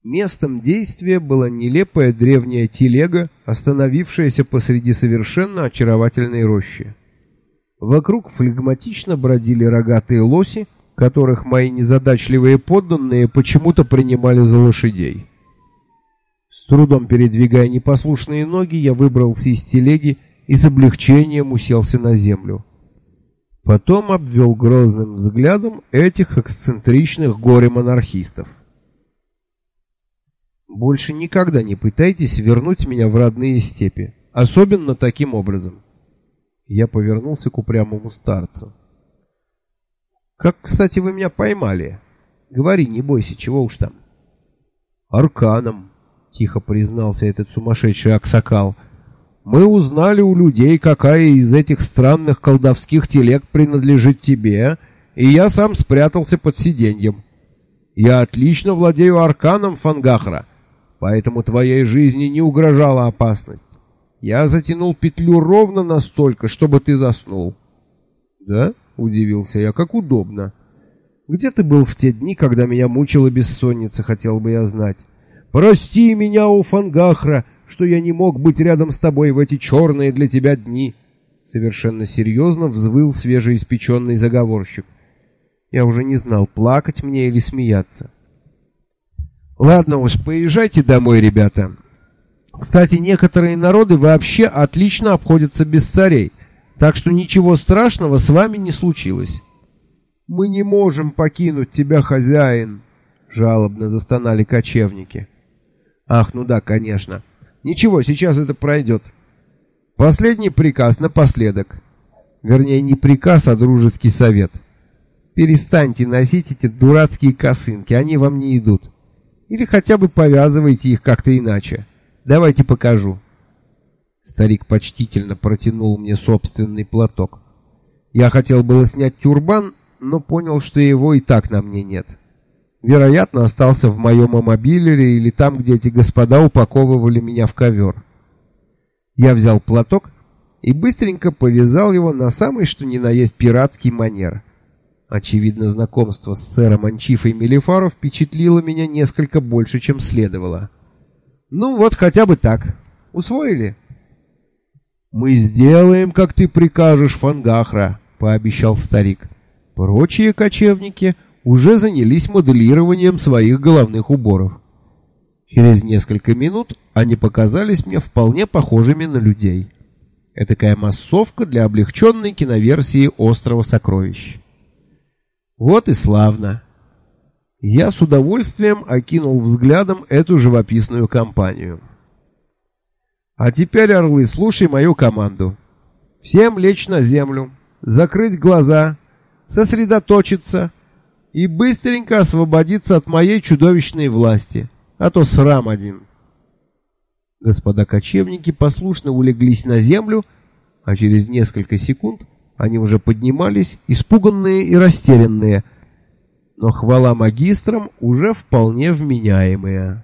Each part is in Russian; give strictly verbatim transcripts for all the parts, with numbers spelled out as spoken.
Местом действия была нелепая древняя телега, остановившаяся посреди совершенно очаровательной рощи. Вокруг флегматично бродили рогатые лоси, которых мои незадачливые подданные почему-то принимали за лошадей. С трудом передвигая непослушные ноги, я выбрался из телеги и с облегчением уселся на землю. Потом обвел грозным взглядом этих эксцентричных горе-монархистов. Больше никогда не пытайтесь вернуть меня в родные степи, особенно таким образом. Я повернулся к упрямому старцу. Как, кстати, вы меня поймали? Говори, не бойся, чего уж там. Арканом, тихо признался этот сумасшедший аксакал. Мы узнали у людей, какая из этих странных колдовских телег принадлежит тебе, и я сам спрятался под сиденьем. Я отлично владею арканом, Фангахра, поэтому твоей жизни не угрожала опасность. Я затянул петлю ровно настолько, чтобы ты заснул. Да? Удивился я. Как удобно. Где ты был в те дни, когда меня мучила бессонница, хотел бы я знать. Прости меня, у Фангахра, что я не мог быть рядом с тобой в эти черные для тебя дни. Совершенно серьезно взвыл свежеиспеченный заговорщик. Я уже не знал, плакать мне или смеяться. Ладно уж, поезжайте домой, ребята. Кстати, некоторые народы вообще отлично обходятся без царей, так что ничего страшного с вами не случилось. Мы не можем покинуть тебя, хозяин, жалобно застонали кочевники. Ах, ну да, конечно. Ничего, сейчас это пройдет. Последний приказ напоследок. Вернее, не приказ, а дружеский совет. Перестаньте носить эти дурацкие косынки, они вам не идут. Или хотя бы повязывайте их как-то иначе. Давайте покажу. Старик почтительно протянул мне собственный платок. Я хотел было снять тюрбан, но понял, что его и так на мне нет. Вероятно, остался в моем мобилере или там, где эти господа упаковывали меня в ковер. Я взял платок и быстренько повязал его на самый что ни на есть пиратский манер. Очевидно, знакомство с сэром Анчифой Мелифаро впечатлило меня несколько больше, чем следовало. Ну вот, хотя бы так. Усвоили? Мы сделаем, как ты прикажешь, Фангахра, пообещал старик. Прочие кочевники уже занялись моделированием своих головных уборов. Через несколько минут они показались мне вполне похожими на людей. Этакая массовка для облегченной киноверсии «Острова сокровищ». Вот и славно. Я с удовольствием окинул взглядом эту живописную компанию. А теперь, орлы, слушай мою команду. Всем лечь на землю, закрыть глаза, сосредоточиться и быстренько освободиться от моей чудовищной власти, а то срам один. Господа кочевники послушно улеглись на землю, а через несколько секунд они уже поднимались, испуганные и растерянные, но хвала магистрам уже вполне вменяемые.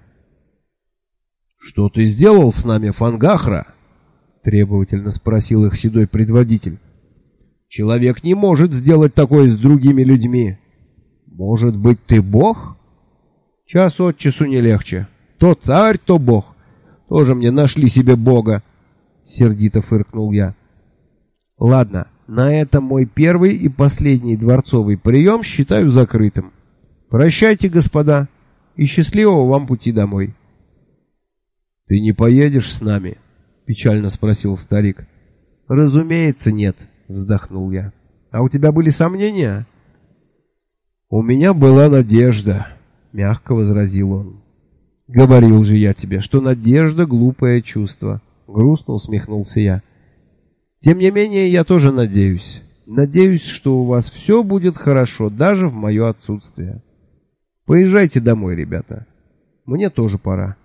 «Что ты сделал с нами, Фангахра?» — требовательно спросил их седой предводитель. «Человек не может сделать такое с другими людьми. Может быть, ты бог? Час от часу не легче. То царь, то бог. Тоже мне нашли себе бога», — сердито фыркнул я. «Ладно, на этом мой первый и последний дворцовый прием считаю закрытым. Прощайте, господа, и счастливого вам пути домой». «Ты не поедешь с нами?» — печально спросил старик. «Разумеется, нет», — вздохнул я. «А у тебя были сомнения?» «У меня была надежда», — мягко возразил он. «Говорил же я тебе, что надежда — глупое чувство», — грустно усмехнулся я. «Тем не менее, я тоже надеюсь. Надеюсь, что у вас все будет хорошо, даже в мое отсутствие. Поезжайте домой, ребята. Мне тоже пора».